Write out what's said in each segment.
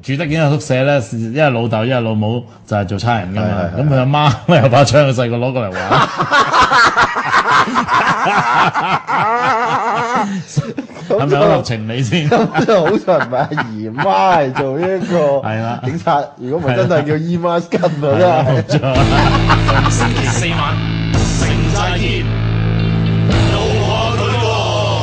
住得警察宿舍咧，一係老豆一係老母就係做差人噶嘛，咁佢阿媽有把槍，佢細個攞過嚟玩。係咪有立情理先？ 咁就好彩唔係阿姨媽嚟做呢一個係啦警察，如果唔係真係叫姨媽巾啊， 冇真係。 錯。 星期四晚，城寨見，怒下佢喎。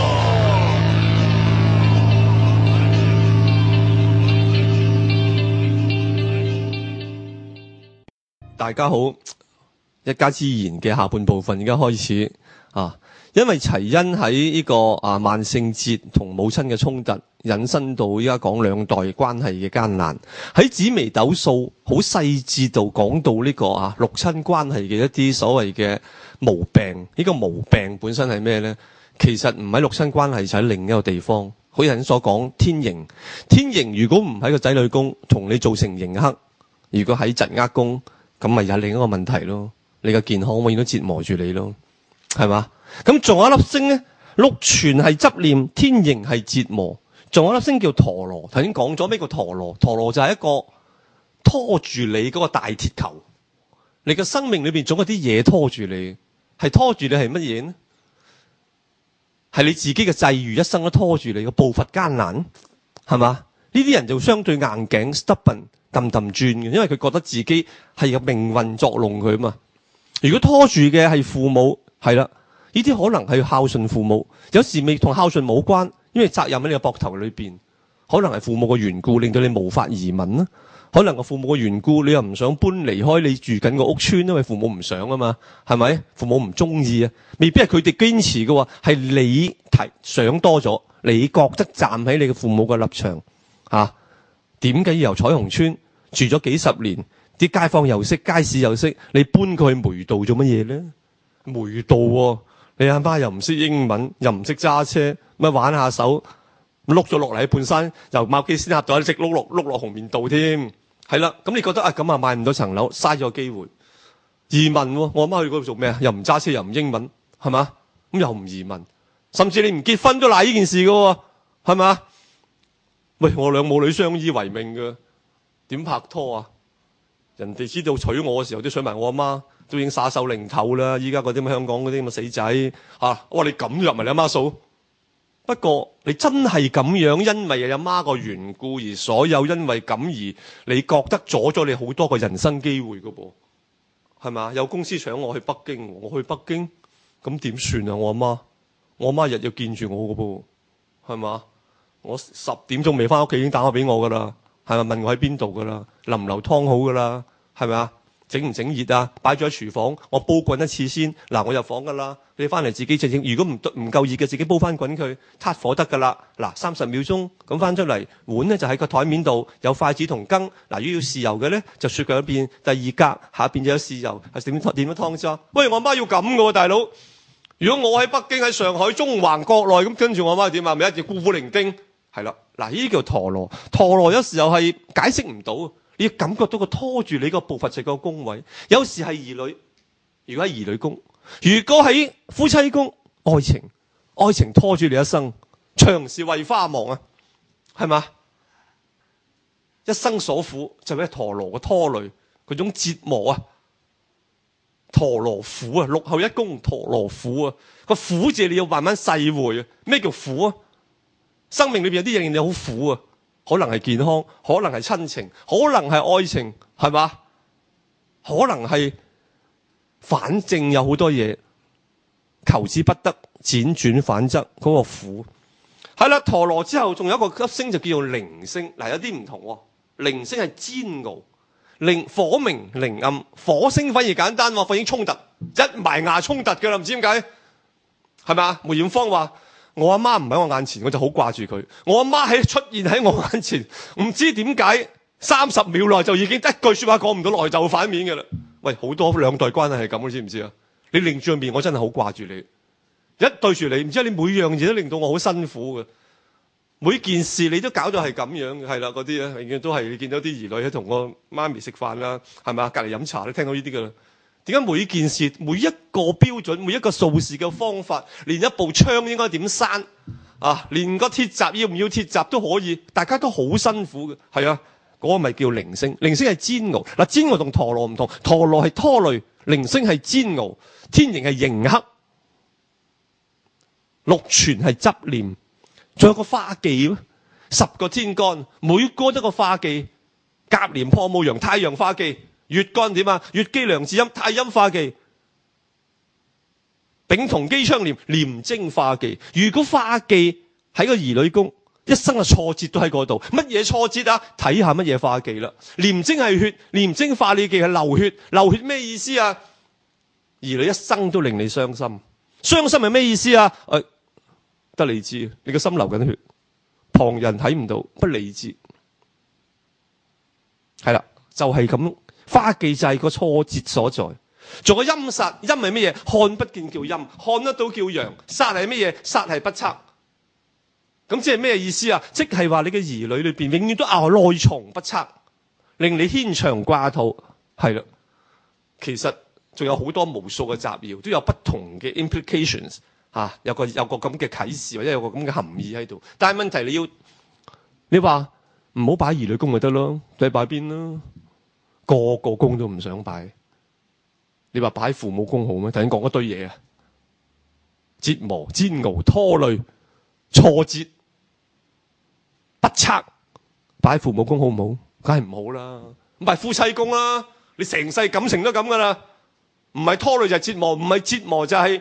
大家好，一家之言嘅下半部分而家開始啊，因為齊恩喺呢個萬聖節同母親嘅衝突，引申到依家講兩代關係嘅艱難，喺紫微斗數好細緻度講到呢個六親關係嘅一啲所謂嘅毛病。呢個毛病本身係咩呢？其實唔喺六親關係，就喺另一個地方。好似人所講天刑，天刑如果唔喺個仔女宮，同你造成刑克；如果喺疾厄宮，咁咪有另一個問題咯。你嘅健康永遠都折磨住你咯，係嘛？咁仲有一粒星咧，祿存係執念，天刑係折磨。仲有一粒星叫陀羅，頭先講咗咩叫陀羅？陀羅就係一個拖住你嗰個大鐵球。你嘅生命裏邊總有啲嘢拖住你，係拖住你係乜嘢呢？係你自己嘅際遇，一生都拖住你嘅步伐艱難，係嘛？呢啲人就相對硬頸 stubborn。氹氹轉嘅，因為佢覺得自己係有命運作弄佢嘛。如果拖住嘅係父母，係啦，呢啲可能係孝順父母，有時未同孝順冇關，因為責任喺你嘅膊頭裏邊，可能係父母嘅緣故令到你無法移民啦，可能係父母嘅緣故你又唔想搬離開你住緊個屋村，因為父母唔想啊嘛，係咪？父母唔中意啊，未必係佢哋堅持嘅喎，係你想多咗，你覺得站喺你嘅父母嘅立場點解要由彩虹村住咗幾十年，啲街坊又識，街市又識，你搬佢去梅道做乜嘢咧？梅道喎，你阿媽又唔識英文，又唔識揸車，咪玩下手，碌咗落嚟喺半山，由茂基仙峽道一直碌落紅棉道添。係啦，咁你覺得咁買唔到層樓，嘥咗個機會。移民喎，我阿媽去嗰度做咩啊？又唔揸車，又唔英文，係嘛？咁又唔移民，甚至你唔結婚都賴呢件事㗎喎，係嘛？喂，我兩母女相依為命嘅，點拍拖啊？人哋知道娶我嘅時候，都想埋我阿媽，都已經撒手零頭啦。依家嗰啲香港嗰啲咁嘅死仔我話你咁入埋你阿媽數。不過你真係咁樣，因為阿媽個緣故而所有因為咁而你覺得阻咗你好多個人生機會㗎噃，係咪？有公司搶我去北京，我去北京，咁點算啊？我阿媽日日見住我㗎噃，係嘛？我10點鐘未翻屋企已經打電話俾我噶啦，係咪？問我喺邊度噶啦，淋唔流湯好噶啦，係咪啊？整唔整熱啊？擺咗喺廚房，我煲滾一次先。嗱，我入房噶啦，你翻嚟自己整。如果唔夠熱嘅，自己煲翻滾佢，撻火得噶啦。嗱，30秒鐘咁翻出嚟，碗咧就喺個台面度，有筷子同羹。嗱，如果要豉油嘅咧，就雪佢一邊，第二格下邊就有豉油，係點樣湯渣？喂，我阿媽要咁噶喎，大佬。如果我喺北京、喺上海、中環國內咁，跟住我阿媽點啊？咪一直孤苦伶仃。係啦，嗱，呢啲叫陀羅。陀羅有時候係解釋唔到，你要感覺到佢拖住你個步伐就個宮位。有時係兒女，如果喺兒女宮，如果喺夫妻宮，愛情拖住你一生，長是為花忙啊，係嘛？一生所苦就係陀羅嘅拖累，嗰種折磨啊，陀羅苦啊，祿後一宮陀羅苦啊，個苦字你要慢慢細會啊。咩叫苦啊？生命裏邊有啲嘢令你好苦啊，可能係健康，可能係親情，可能係愛情，係嘛？可能係，反正有好多嘢求之不得，輾轉反側嗰個苦。係啦，陀羅之後仲有一個粒星就叫做鈴星，嗱，有啲唔同喎。鈴星係煎熬，火明鈴暗，火星反而簡單喎，火星衝突，一埋牙衝突㗎啦，唔知點解，係咪？梅艷芳話。我阿媽唔喺我眼前，我就好掛住佢。我阿媽出現喺我眼前，唔知點解30秒內就已經一句說話講唔到落去就反面嘅啦。喂，好多兩代關係係咁，你知唔知啊？你擰住面，我真係好掛住你。一對住你，唔知你每樣嘢都令到我好辛苦嘅。每件事你都搞到係咁樣嘅，係啦，嗰啲咧永遠都係你見到啲兒女喺同個媽咪食飯啦，係咪？隔離飲茶都聽到呢啲㗎啦。點解每件事、每一個標準、每一個數事嘅方法，連一部槍應該點閂連個鐵閘要唔要鐵閘都可以，大家都好辛苦嘅。係啊， 嗰個咪叫鈴星。鈴星係煎熬。嗱，煎熬同陀羅唔同，陀羅係拖累，鈴星係煎熬。天刑係刑克，祿存係執念，仲有個化忌10個天干，每個一個化忌。甲廉破武陽，太陽化忌。乙干點啊？乙機梁子陰，太陰化忌。丙同機昌廉，廉貞化忌。如果化忌喺個兒女宮，一生嘅挫折都喺嗰度。乜嘢挫折啊？睇下乜嘢化忌啦。廉貞係血，廉貞化你忌係流血。流血咩意思啊？兒女一生都令你傷心。傷心係咩意思啊？得你知，你個心流緊血，旁人睇唔到，不理智。係啦，就係咁。化忌就係個挫折所在。仲有陰煞，陰係乜嘢？看不見叫陰，看得到叫陽。煞係乜嘢？煞係不測。咁即係咩意思啊？即係話你嘅兒女裏邊永遠都內藏不測，令你牽腸掛肚。係啦，其實仲有好多無數嘅雜謠，都有不同嘅 implications 有個咁嘅啟示，或者有個咁嘅含義喺度。但係問題你話唔好擺兒女宮咪得咯？你擺邊啦？個宮都唔想擺。你話擺父母宮好咩？頭先講一堆嘢啊，折磨、煎熬、拖累、挫折、不測，擺父母宮好唔好？梗係唔好啦。咁擺夫妻宮啦，你成世感情都咁噶啦，唔係拖累就係折磨，唔係折磨就係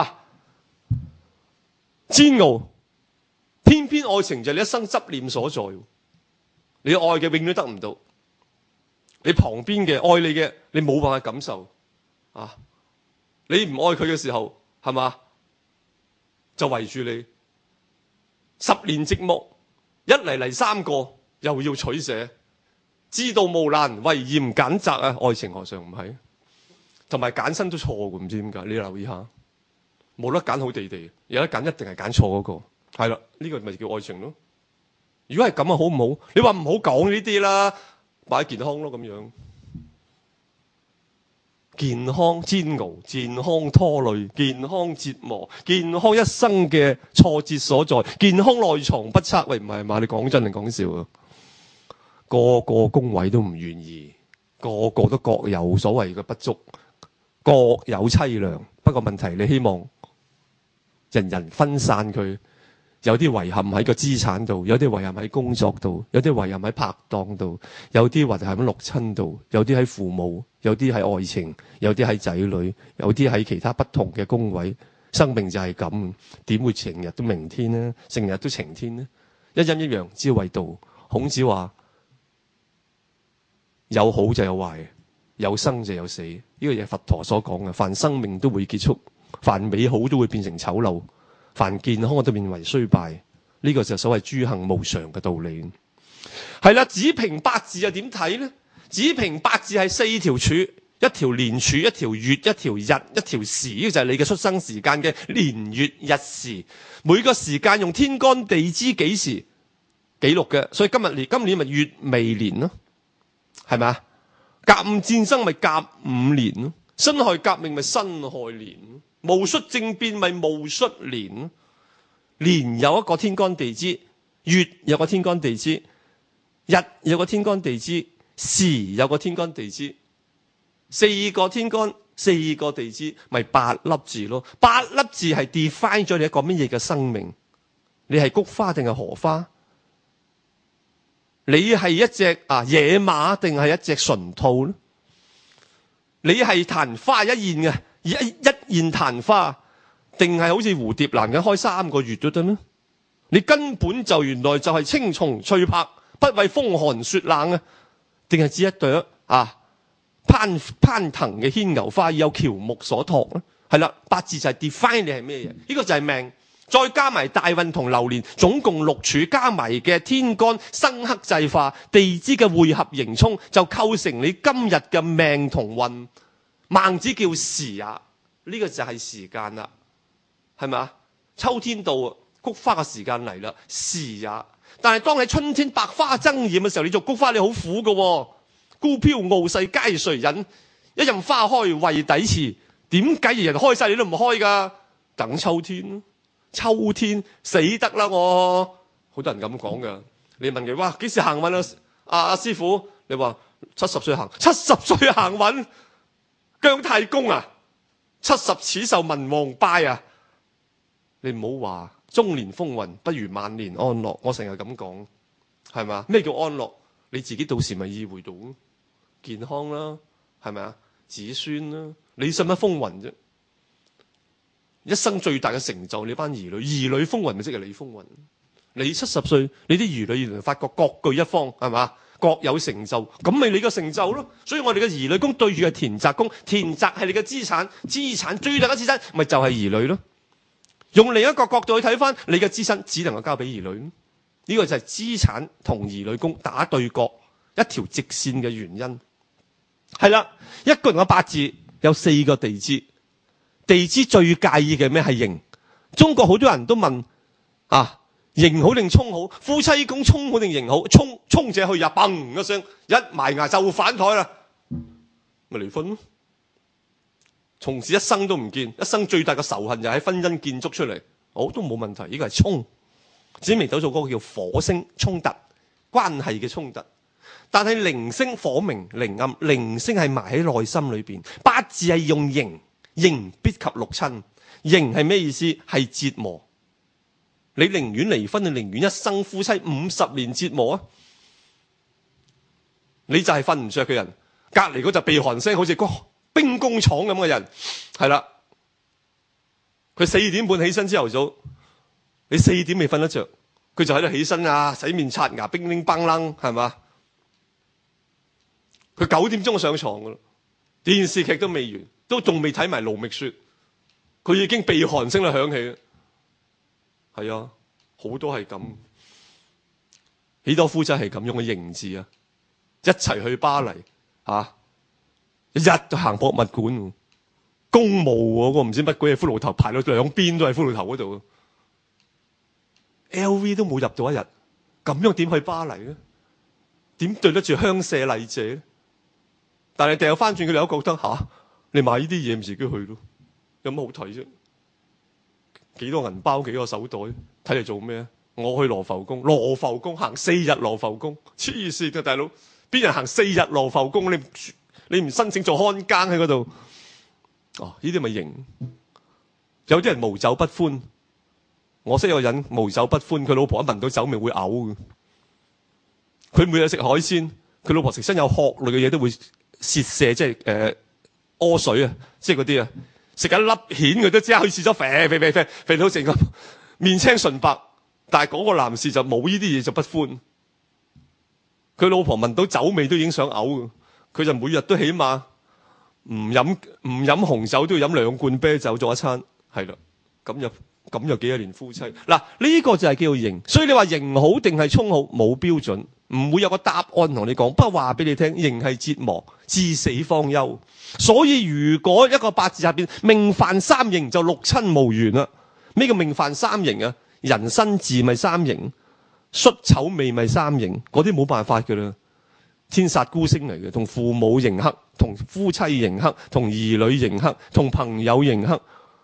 煎熬。偏偏愛情就係你一生執念所在，你愛嘅永遠都得唔到，你旁邊嘅愛你嘅，你冇辦法感受。你唔愛佢嘅時候，係嘛？就圍住你，10年寂寞，一嚟3個，又要取捨，知道無難，唯嫌揀擇啊！愛情何嘗唔係？同埋揀身都錯嘅，唔知點解？你留意下，冇得揀好地地，有得揀一定係揀錯嗰個。係啦，呢個咪叫愛情咯。如果係咁啊，好唔好？你話唔好講呢啲啦，擺健康咯咁樣。健康煎熬，健康拖累，健康折磨，健康一生嘅挫折所在，健康內藏不測。喂，唔係嘛？你講真定講笑啊？個個宮位都唔願意，個個都各有所謂嘅不足，各有凄涼。不過問題，你希望人人分散佢。有啲遺憾喺個資產度，有啲遺憾喺工作度，有啲遺憾喺拍檔度，有啲遺憾喺六親度，有啲喺父母，有啲喺愛情，有啲喺仔女，有啲喺其他不同嘅宮位。生命就係咁，點會成日都明天呢？成日都晴天呢？一陰一陽，只為道。孔子話：有好就有壞，有生就有死。呢個嘢佛陀所講嘅，凡生命都會結束，凡美好都會變成醜陋。凡健康都變為衰敗，呢個就所謂諸行無常嘅道理。係啦，子平八字又點睇呢？子平八字係4條柱，一條年柱，一條月，一條日，一條時，呢個就係你嘅出生時間嘅年月日時。每個時間用天干地支幾時記錄嘅，所以今年咪乙未年咯，係咪啊？甲午戰爭咪甲午年咯，辛亥革命咪辛亥年咯。戊戌政變咪戊戌年，年有一個天干地支，月有個天干地支，日有個天干地支，時有個天干地支，4個天干4個地支，咪8粒字咯。8粒字係 define 咗你一個乜嘢嘅生命？你係菊花定係荷花？你係一隻野馬定係一隻純兔咧？你係曇花一現嘅？一現曇花，定係好似蝴蝶蘭咁開3個月都得咩？你根本就原來就係青松翠柏，不畏風寒雪冷啊！定係指一朵攀藤嘅牽牛花，有喬木所託咧？係啦，八字就係 define 你係咩嘢？呢個就係命，再加埋大運同流年，總共6柱，加埋嘅天干生克制化，地支嘅匯合刑沖，就構成你今日嘅命同運。孟子叫時也，呢個就係時間啦，係咪啊？秋天到，菊花嘅時間嚟啦，時也。但係當喺春天百花爭艷嘅時候，你做菊花你好苦㗎喎，孤飄傲世皆誰引？一任花開為底遲，點解人人開晒你都唔開㗎？等秋天，秋天死得啦我，好多人咁講㗎。你問佢哇幾時行運啊？ 阿師傅，你話70歲行運，姜太公啊，70始受文王拜啊！你唔好話中年風雲不如晚年安樂，我成日咁講，係咪啊？咩叫安樂？你自己到時咪意會到健康啦，係咪啊？子孫啦，你使乜風雲啫？一生最大嘅成就，你班兒女風雲咪即係你風雲。你70歲，你啲兒女原來發覺各據一方，係嘛？各有成就，咁咪你個成就咯。所以我哋嘅兒女宮對住係田宅宮，田宅係你嘅資產，資產最大嘅資產咪就係兒女咯。用另一個角度去睇翻，你嘅資產只能夠交俾兒女。呢個就係資產同兒女宮打對角一條直線嘅原因。係啦，一個人嘅八字有4個地支，地支最介意嘅咩係刑。中國好多人都問啊，刑好定沖好？夫妻宮沖好定刑好？沖者去呀，砰一聲，一埋牙就反台啦，咪離婚咯。從此一生都唔見，一生最大嘅仇恨就喺婚姻建築出嚟，都冇問題。呢個係沖，紫微斗數嗰個叫火星衝突，關係嘅衝突。但係零星火明零暗，零星係埋喺內心裏邊。八字係用刑，刑必及六親。刑係咩意思？係折磨。你寧願離婚，你寧願一生夫妻50年折磨啊？你就係瞓唔着嘅人，隔離嗰隻鼻鼾聲好似兵工廠咁嘅人，係啦。佢4點半起身朝頭早，你4點未瞓得着，佢就喺度起身啊，洗面刷牙，乒乒乓啷，係嘛？佢9點鐘上床噶啦，電視劇都未完，都仲未睇埋盧覓雪，佢已經鼻鼾聲啦響起。係啊，好多係咁，幾多夫妻係咁用嘅刑字啊？一齊去巴黎一日就行博物館，公務嗰個唔知乜鬼嘢骷髏頭排到兩邊都係骷髏頭嗰度 ，LV 都冇入到一日，咁樣點去巴黎咧？點對得住香舍麗舍咧？但係掉翻轉佢哋都覺得你買呢啲嘢唔自己去咯，有乜好睇啫？幾多銀包，幾個手袋，睇嚟做咩？我去羅浮宮行4日羅浮宮，黐線嘅大佬，邊人行4日羅浮宮？你唔申請做看更喺嗰度？呢啲咪型？有啲人無酒不歡，我識有個人無酒不歡，佢老婆一聞到酒味會嘔嘅。佢每日食海鮮，佢老婆食親有殼類嘅嘢都會泄瀉，即係屙水啊，即係嗰啲啊。食緊粒蜆佢都即刻去廁所，肥到成個面青唇白。但係嗰個男士就冇呢啲嘢就不歡。佢老婆聞到酒味都已經想嘔，佢就每日都起碼唔飲紅酒都要飲2罐啤酒做一餐，係啦。咁又幾多年夫妻？嗱，呢個就係叫刑。所以你話刑好定係沖好冇標準，唔會有個答案同你講。不過話俾你聽，刑係折磨，至死方休。所以如果一個八字入邊命犯3刑，就六親無緣啦。咩叫命犯3刑啊？人生字咪3刑，戌丑未咪3刑，嗰啲冇辦法噶啦。天煞孤星嚟嘅，同父母刑克，同夫妻刑克，同兒女刑克，同朋友刑克，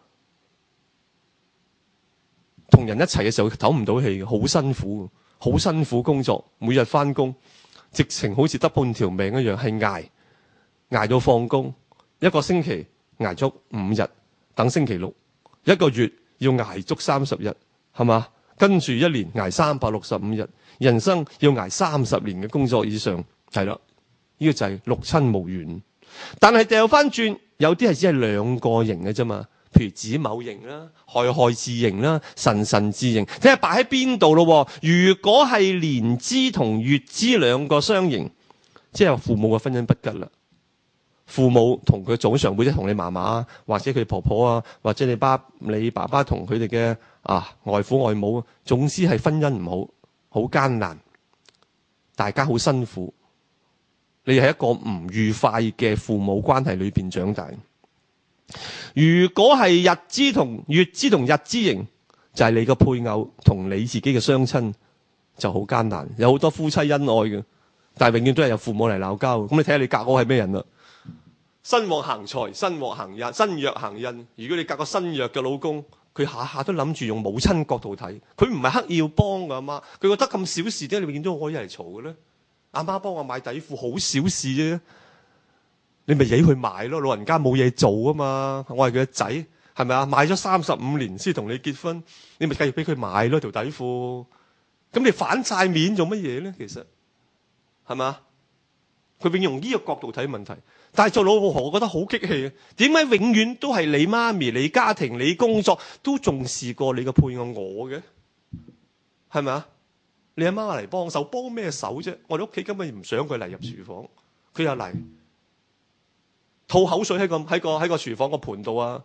同人一齊嘅時候唞唔到氣，好辛苦工作，每日翻工，直情好似得半條命一樣，係捱到放工。1個星期捱足5日，等星期6，1個月要捱足30日，係嘛？跟住1年捱365日，人生要捱30年嘅工作以上，係啦。呢個就係六親無緣。但係掉翻轉，有啲係只係2個刑嘅啫嘛。譬如子卯刑啦、亥亥巳刑啦、辰巳巳刑，睇下擺喺邊度咯。如果係年支同月支2個相刑，即係話父母嘅婚姻不吉啦。父母同佢祖上輩，即係同你嫲嫲或者佢婆婆啊，或者你爸爸同佢哋嘅外父外母，總之係婚姻唔好，好艱難，大家好辛苦。你係一個唔愉快嘅父母關係裏邊長大。如果係日支同月支同日支刑，就係你個配偶同你自己嘅雙親就好艱難。有好多夫妻恩愛嘅，但係永遠都係有父母嚟鬧交。咁你睇下你隔我係咩人啦？身旺行財，身旺行印，身弱行印。如果你隔個身弱嘅老公，佢下下都諗住用母親角度睇，佢唔係刻意要幫噶阿媽，佢覺得咁小事點解你永遠都可以嚟嘈嘅咧？ 阿媽幫我買底褲，好小事啫。你咪俾佢買咯，老人家冇嘢做啊嘛。我係佢個仔，係咪啊？買咗35年先同你結婚，你咪繼續俾佢買咯條底褲。咁你反晒面做乜嘢咧？其實係咪啊？佢永遠用呢個角度睇問題。但係做老婆，我覺得好激氣啊！點解永遠都係你媽咪、你家庭、你工作都重視過你個配偶我嘅？係咪啊？你阿媽嚟幫手，幫咩手啫？我哋屋企根本唔想佢嚟入廚房，佢又嚟吐口水喺個廚房個盤度啊！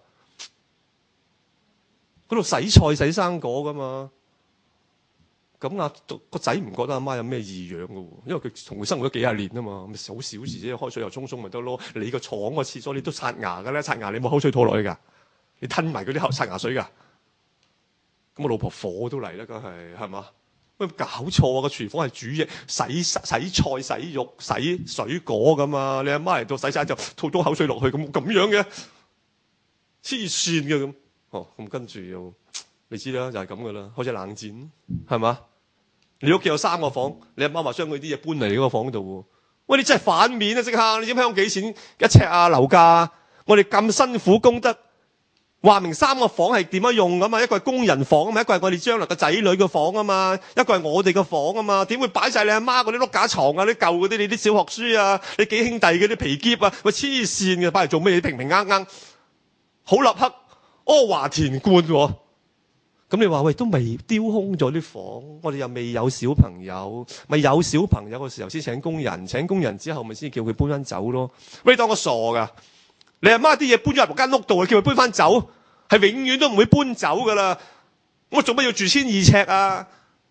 嗰度洗菜洗生果噶嘛？咁啊個仔唔覺得阿媽有咩異樣噶喎？因為佢同佢生活咗幾廿年啊嘛，咪好小事啫，開水又沖咪得咯。你個廠個廁所你都刷牙噶啦，刷牙你冇口水吐落去噶，你吞埋嗰啲刷牙水噶。咁我老婆火都嚟啦，梗係嘛？喂，搞錯啊！個廚房係煮嘢、洗菜、洗肉、洗水果㗎嘛。你阿媽嚟到洗晒就吐多口水落去，咁樣嘅，黐線嘅咁。咁跟住又你知啦，就係咁噶啦，開始冷戰，係嘛？你屋企有3個房，你阿媽話將佢啲嘢搬嚟呢個房度喎。喂，你真係反面啊！即刻，你知唔知香港幾錢一尺啊？樓價，我哋咁辛苦供得。話明3個房係點樣用㗎嘛？一個係工人房啊嘛，一個係我哋將來個仔女嘅房啊嘛，一個係我哋嘅房啊嘛。點會擺晒你阿媽嗰啲碌架床啊、啲舊嗰啲你啲小學書啊、你幾兄弟嗰啲皮篋啊？喂，黐線嘅，擺嚟做咩？平平啱啱，好立克，阿華田觀喎。咁你話喂，都未丟空咗啲房，我哋又未有小朋友，咪有小朋友嘅時候先請工人，請工人之後咪先叫佢搬翻走咯。喂，你當我傻㗎？你阿媽啲嘢搬咗入間屋度，叫佢搬翻走，係永遠都唔會搬走噶啦。我做乜要住1200尺啊？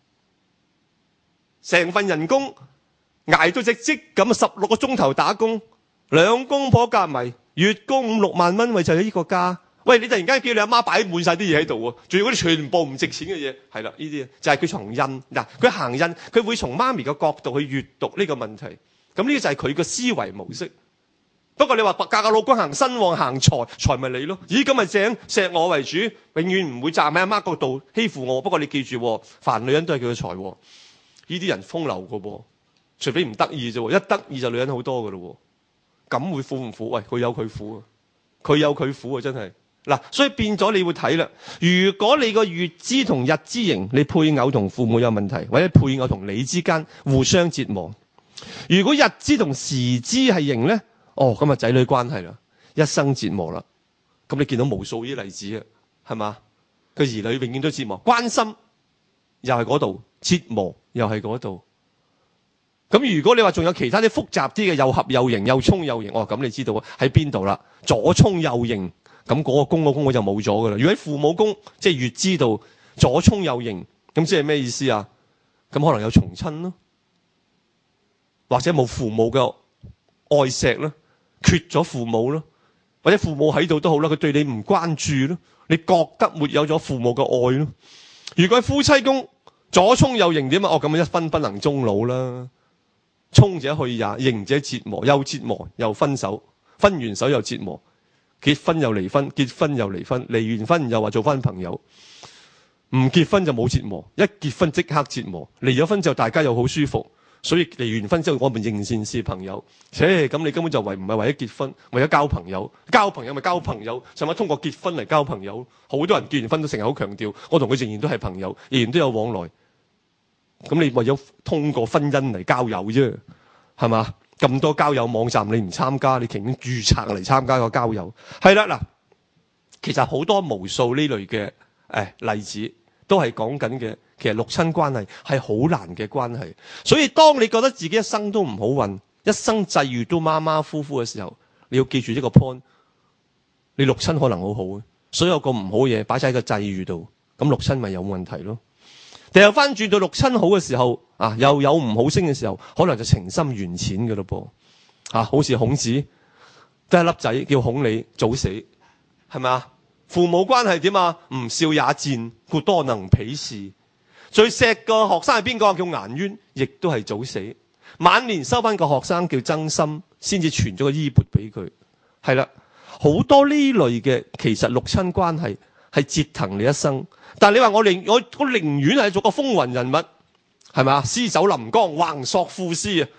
成份人工捱到隻積咁16個鐘頭打工，2公婆夾埋月供5-6萬蚊，為就係呢個家。喂，你突然間叫你阿媽擺滿晒啲嘢喺度喎，仲要嗰啲全部唔值錢嘅嘢，係啦，呢啲就係佢從印嗱，佢行印，佢會從媽咪嘅角度去閱讀呢個問題。咁呢個就係佢個思維模式。不過你話嫁個老公行身旺行財咪你咯？咦，咁咪正，錫我為主，永遠唔會站喺阿媽角度欺負我。不過你記住，凡女人都係佢嘅財。呢啲人風流噶噃，除非唔得意啫。一得意就女人好多噶咯。咁會苦唔苦？喂，佢有佢苦啊，佢有佢苦啊，真係嗱。所以變咗你會睇啦。如果你個月支同日支刑，你配偶同父母有問題，或者配偶同你之間互相折磨。如果日支同時支係刑咧？咁啊，仔女關係啦，一生折磨啦。咁你見到無數呢啲例子啊，係嘛？佢兒女永遠都折磨，關心又係嗰度，折磨又係嗰度。咁如果你話仲有其他啲複雜啲嘅，又合又刑，又沖又刑，咁你知道喺邊度啦？左沖右刑，咁嗰個公我就冇咗噶啦。如果喺父母宮，即係月支度左沖右刑，咁即係咩意思啊？咁可能有重親咯，或者冇父母嘅愛錫咯。缺咗父母咯，或者父母喺度都好啦，佢對你唔關注咯，你覺得沒有咗父母嘅愛咯。如果係夫妻宮左沖右刑點啊？咁一分不能終老啦。沖者去也，刑者折磨，又分手，分完手又折磨，結婚又離婚，結婚又離婚，離完婚又話做翻朋友，唔結婚就冇折磨，一結婚即刻折磨，離咗婚之後大家又好舒服。所以離完婚之後，我們仍然是朋友。咁你根本就唔係為咗結婚，為咗交朋友。交朋友咪交朋友，使乜通過結婚嚟交朋友？好多人結完婚都成日好強調，我同佢仍然都係朋友，仍然都有往來。咁你為咗通過婚姻嚟交友啫，係嘛？咁多交友網站你唔參加，你情願註冊嚟參加個交友？係啦，嗱，其實好多無數呢類嘅例子都係講緊嘅。其實六親關係係好難嘅關係，所以當你覺得自己一生都唔好運，一生際遇都馬馬虎虎嘅時候，你要記住呢個 point， 你六親可能好好嘅，所有個唔好嘢擺晒喺個際遇度，咁六親咪有問題咯。掉翻轉到六親好嘅時候，又有唔好星嘅時候，可能就情深緣淺嘅咯噃，好似孔子得一粒仔叫孔鯉早死，係咪啊？父母關係點啊？唔孝也賤，故多能鄙視。最錫個學生係邊個？叫顏淵，亦都係早死。晚年收翻個學生叫曾參，先至傳咗個衣缽俾佢。係啦，好多呢類嘅其實六親關係係折騰你一生。但係你話我寧願係做個風雲人物，係咪啊？詩酒臨江橫索賦詩啊！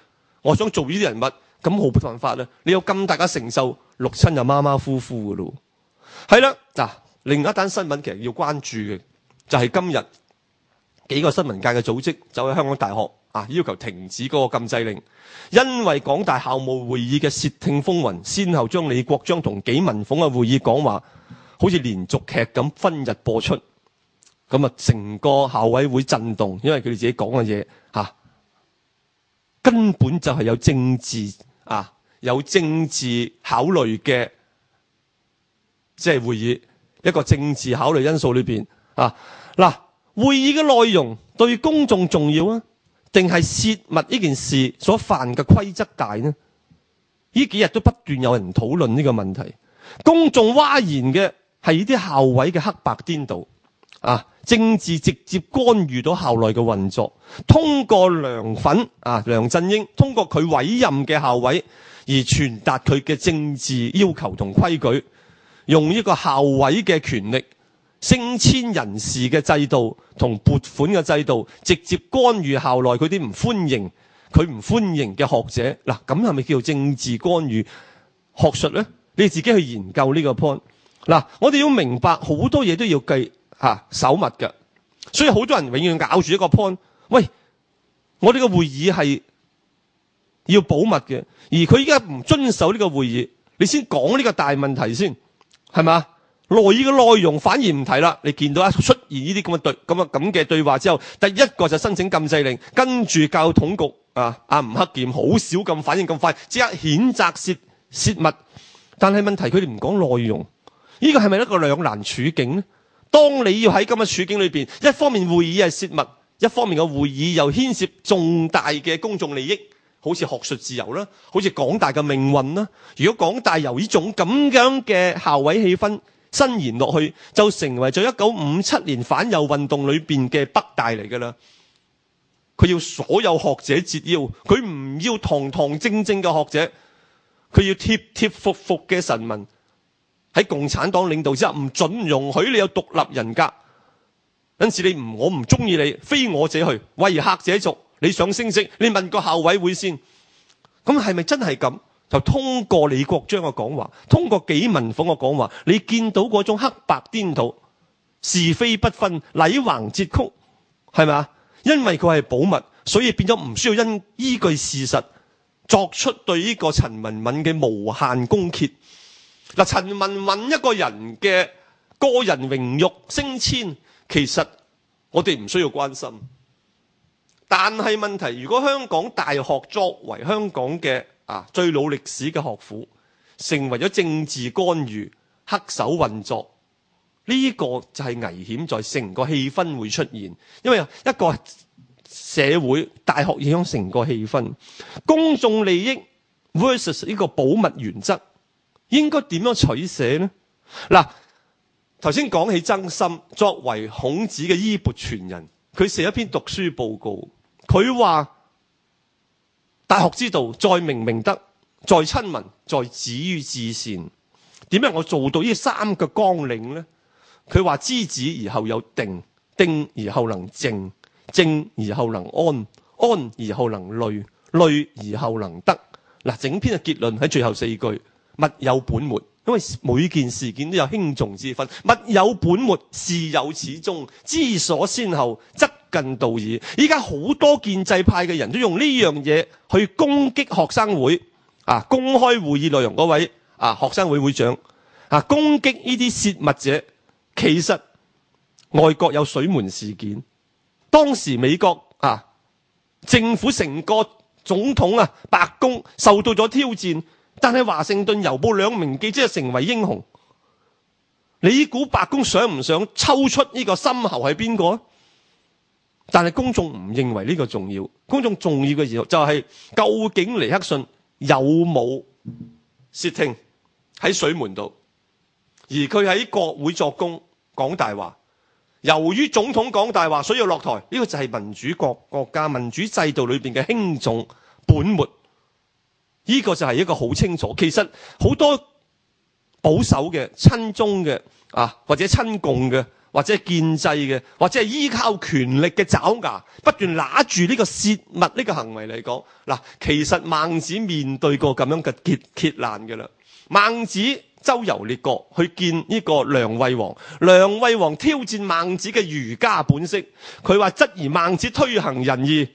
我想做呢啲人物，咁冇辦法啦。你有咁大嘅承受，六親就馬馬虎虎噶咯。係啦，嗱，另一單新聞其實要關注嘅，就係今日幾個新聞界嘅組織走去香港大學要求停止嗰個禁制令，因為港大校務會議嘅竊聽風雲，先後將李國章同紀文鳳嘅會議講話，好似連續劇咁分日播出，咁啊成個校委會震動，因為佢哋自己講嘅嘢根本就係有政治有政治考慮嘅，即係會議一個政治考慮因素裏邊會議嘅內容對公眾重要啊，定係泄密呢件事所犯嘅規則大呢？呢幾日都不斷有人討論呢個問題，公眾譁然嘅係呢啲校委嘅黑白顛倒政治直接干預到校內嘅運作，通過梁振英通過佢委任嘅校委而傳達佢嘅政治要求同規矩，用呢個校委嘅權力升遷人事嘅制度同撥款嘅制度，直接干預校內佢啲唔歡迎嘅學者。嗱，咁係咪叫做政治干預學術呢？你自己去研究呢個 point。嗱，我哋要明白好多嘢都要守密嘅，所以好多人永遠咬住一個 point。喂，我哋嘅會議係要保密嘅，而佢依家唔遵守呢個會議，你先講呢個大問題先，係嘛？內議嘅內容反而唔提啦。你見到出現呢啲咁嘅對話之後，第一個就申請禁制令，跟住教統局吳克儉好少咁反應咁快，即刻譴責泄密。但係問題佢哋唔講內容，呢個係咪一個兩難處境呢？當你要喺咁嘅處境裏邊，一方面會議係泄密，一方面嘅會議又牽涉重大嘅公眾利益，好似學術自由啦，好似港大嘅命運啦。如果港大由呢種咁樣嘅校委氣氛伸延落去，就成為咗1957年反右運動裏邊嘅北大嚟㗎啦。佢要所有學者折腰，佢唔要堂堂正正嘅學者，佢要貼貼服服嘅臣民。喺共產黨領導之下，唔准容許你有獨立人格。因此我唔中意你，非我者去，為客者族。你想升職，你問個校委會先。咁係咪真係咁？就通過李國章嘅講話，通過紀文鳳嘅講話，你見到嗰種黑白顛倒、是非不分、禮橫節曲，係咪啊？因為佢係保密，所以變咗唔需要依據事實作出對呢個陳文敏嘅無限攻擊。陳文敏一個人嘅個人榮辱升遷，其實我哋唔需要關心。但係問題，如果香港大學作為香港嘅最老歷史嘅學府，成為咗政治干預、黑手運作，呢個就係危險在成個氣氛會出現。因為一個社會大學影響成個氣氛，公眾利益 versus 呢個保密原則，應該點樣取捨呢？頭先講起曾參，作為孔子嘅衣缽傳人，佢寫一篇讀書報告，佢話大學之道，在明明德，在親民，在止於至善。點解我做到呢三個綱領呢？佢話知止而後有定，定而後能靜，靜而後能安，安而後能慮，慮而後能得。整篇嘅結論喺最後4句，物有本末。因為每件事件都有輕重之分，物有本末，事有始終，知所先後，則近道矣。依家好多建制派嘅人都用呢樣嘢去攻擊學生會公開會議內容嗰位學生會會長攻擊呢啲泄密者。其實外國有水門事件，當時美國政府成個總統白宮受到咗挑戰。但係華盛頓郵報2名記者成為英雄，你估白宮想唔想抽出呢個深喉係邊個？但係公眾唔認為呢個重要，公眾重要嘅時候就係究竟尼克遜有冇竊聽喺水門度，而佢喺國會作供講大話，由於總統講大話，所以要落台。呢個就係民主國家民主制度裏邊嘅輕重本末。呢個就係一個好清楚，其實好多保守嘅、親中嘅或者親共嘅， 或者係建制嘅，或者係依靠權力嘅爪牙，不斷拿住呢個泄密呢個行為嚟講，嗱，其實孟子面對過咁樣嘅劫難嘅啦。孟子周遊列國去見呢個梁惠王，梁惠王挑戰孟子嘅儒家本色，佢話質疑孟子推行仁義，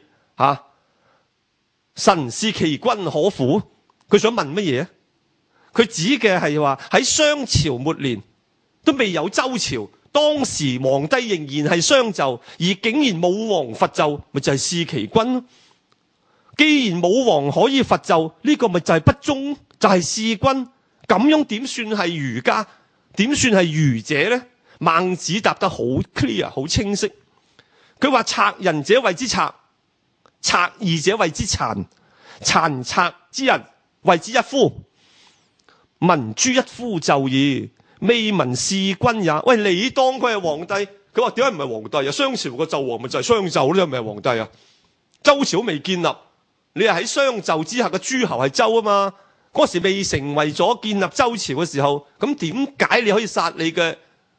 臣是其君可乎？佢想問乜嘢？佢指嘅係話喺商朝末年都未有周朝，當時皇帝仍然係商紂，而竟然武王伐紂，咪就係弒其君咯。既然武王可以伐紂，呢個咪就係不忠，就係弒君。咁樣點算係儒家？點算係儒者呢？孟子答得好 clear， 好清晰。佢話：賊仁者謂之賊，賊義者謂之殘，殘賊之人謂之一夫。聞諸一夫就矣，未聞弒君也。喂，你當佢係皇帝？佢話點解唔係皇帝啊？商朝個紂王咪就係商紂咯，唔係皇帝啊？周朝未建立，你係喺商紂之下嘅諸侯係周啊嘛？嗰時未成為咗建立周朝嘅時候，咁點解你可以殺你嘅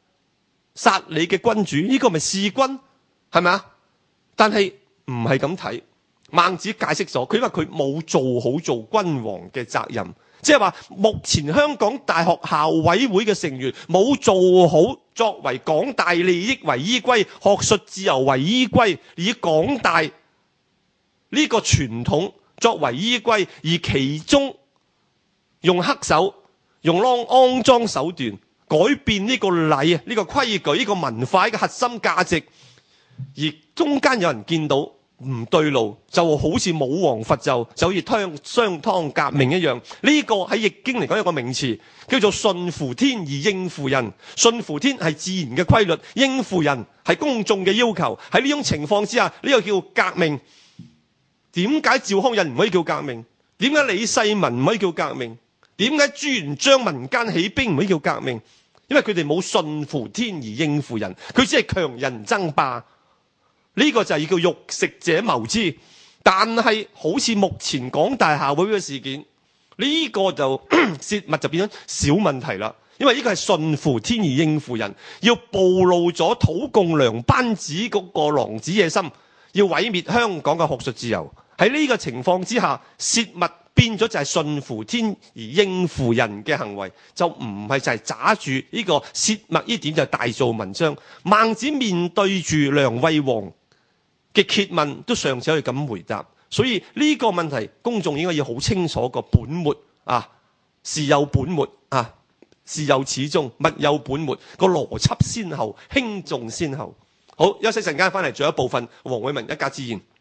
君主？呢個咪弒君係咪啊？但係唔係咁睇。孟子解釋咗，佢話佢冇做好做君王嘅責任，即係話目前香港大學校委會嘅成員冇做好作為港大利益為依歸、學術自由為依歸，以港大呢個傳統作為依歸，而其中用黑手、用骯髒手段改變呢個禮、呢個規矩、呢個文化嘅核心價值，而中間有人見到唔對路，就好似武王伐紂，就好似商湯革命一樣。呢個喺易經嚟講有個名詞叫做順乎天而應乎人。順乎天係自然嘅規律，應乎人係公眾嘅要求。喺呢種情況之下，呢個叫革命。點解趙匡胤唔可以叫革命？點解李世民唔可以叫革命？點解朱元璋民間起兵唔可以叫革命？因為佢哋冇順乎天而應乎人，佢只係強人爭霸。呢個就係叫欲食者謀之。但係好似目前港大校委會嘅事件，呢個就泄密就變咗小問題啦。因為呢個係順乎天而應乎人，要暴露咗土共梁班子嗰個狼子野心，要毀滅香港嘅學術自由。喺呢個情況之下，泄密變咗就係順乎天而應乎人嘅行為，就唔係就係揸住呢個泄密呢點就大做文章。孟子面對住梁惠王嘅詰問，都尚且可以咁回答。所以呢個問題，公眾應該要好清楚個本末啊，事有本末啊，事有始終，物有本末，個邏輯先後，輕重先後。好，休息陣間翻嚟，最後一部分，黃偉文一家之言。